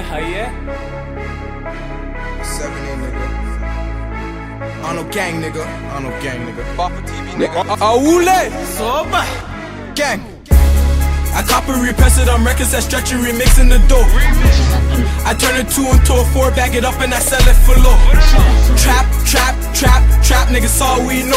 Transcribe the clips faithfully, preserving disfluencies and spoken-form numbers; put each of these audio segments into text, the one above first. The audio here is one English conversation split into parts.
haye. seventy, nigga. On no gang, nigga. On no gang, nigga. Bopper T V, nigga. Awule! Soba! Gang! I copy, repress it on records, that stretch and remixing the dope. I turn it two into a four, back it up and I sell it for low. Trap, trap, trap, trap, niggas all we know.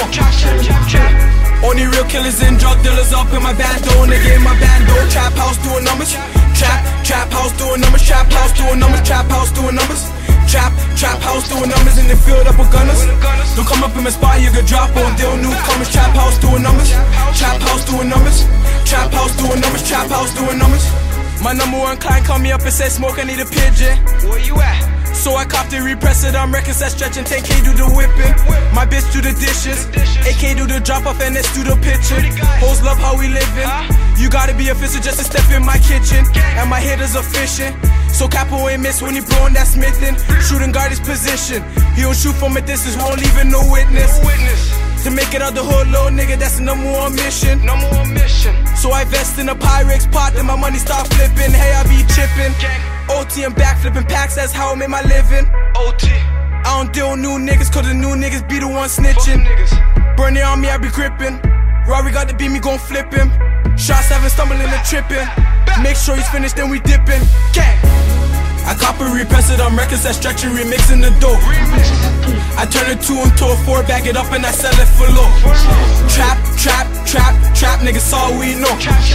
Only real killers and drug dealers up in my bando, nigga in my bando. Trap house doing numbers. Trap, trap house doing numbers. Trap house doing numbers. Trap house doing numbers. Trap, trap house doing numbers in the field up with gunners. Don't come up in my spot, you get drop on deal newcomers. Trap house doing numbers. Trap house doing numbers. Trap house doing numbers. Trap house doing numbers. My number one client called me up and said, "Smoke, I need a pigeon." Where you at? So I copped it, repress it on records that stretch and ten K do the whipping. My bitch do the dishes, A K do the drop off and S do the pitching. Hoes love how we living. You gotta be official just to step in my kitchen. And my hitters are fishing. So Capo ain't miss when he blowing that Smithin'. Shooting guard his position. He don't shoot from a distance, won't leave no witness. To make it out the hood, little nigga, that's the number one mission. Number one mission. So I vest in a Pyrex pot, then my money start flipping. Hey, I be chipping. O T and back flipping packs, that's how I make my living. O T. I don't deal with new niggas, cause the new niggas be the one snitching. Burn it on me, I be gripping. Rory got to beat me, gon' flip him. Shots haven't stumbling and tripping. Make sure he's finished, then we dipping. Gang. I copy, repress it on records that stretch and remixing the dope. I turn it two into a four, back it up and I sell it for low. Trap, trap, trap, trap, niggas all we know.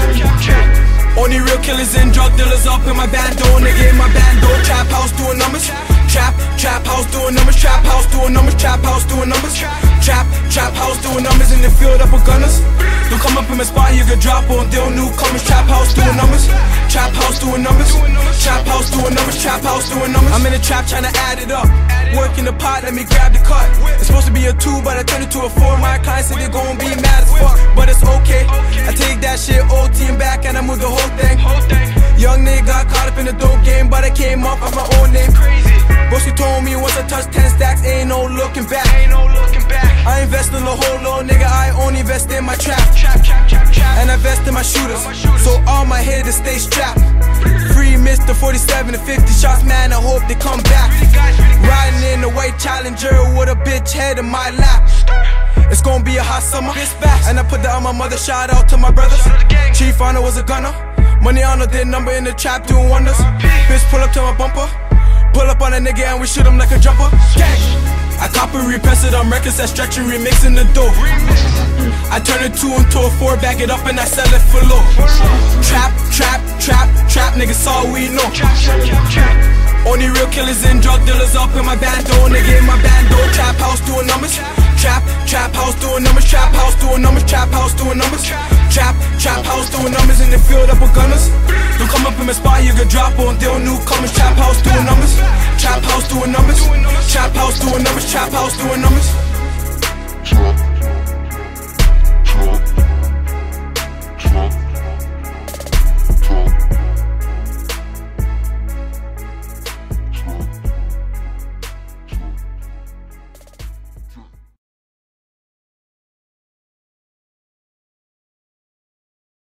Only real killers and drug dealers up in my bando, nigga in my bando. Trap house doing numbers. Trap, trap house doing numbers. Trap house doing numbers. Trap house doing numbers. Trap, trap house doing numbers in the field up with gunners. Don't come up in my spot, you get drop on deal newcomers. Trap house doing numbers. Trap house doing numbers. Trap house doing numbers. Trap house doing numbers. I'm in the trap trying to add it up. Work in the pot, let me grab the cut. It's supposed to be a two, but I turned it to a four. My clients say they gon' be mad as fuck, but it's okay. I take that shit O T and back and I move the whole thing. Young nigga got caught up in the dope game, but I came up with my own name. Crazy. Bossy told me once I touch ten stacks, ain't no looking back. Ain't no looking back. I invest in the whole little nigga, I only invest in my trap. Trap, trap, trap, trap. And I invest in my shooters, my shooters. so all my hitters stay strapped. Free Mister forty-seven and fifty shots, man, I hope they come back. Riding in the white Challenger with a bitch head in my lap. It's gonna be a hot summer, this fast. And I put that on my mother, shout out to my brothers. Chief Honor was a gunner. Money on their number in the trap doing wonders. Bitch pull up to my bumper. Pull up on a nigga and we shoot him like a jumper. Gang. I copy, repress it on records that stretch and remixing the dope. I turn it two into a four, back it up and I sell it for low. Trap, trap, trap, trap, niggas all we know. Only real killers and drug dealers up in my bando, nigga in my bando. Trap house doing numbers. Trap, trap house doing numbers. Trap house doing numbers. Trap house doing numbers. Trap, trap house doing numbers in the field up with gunners. Don't come up in my spot, you get drop on deal newcomers. Trap house doing numbers. Trap house doing numbers. Trap house doing numbers. Trap house doing numbers.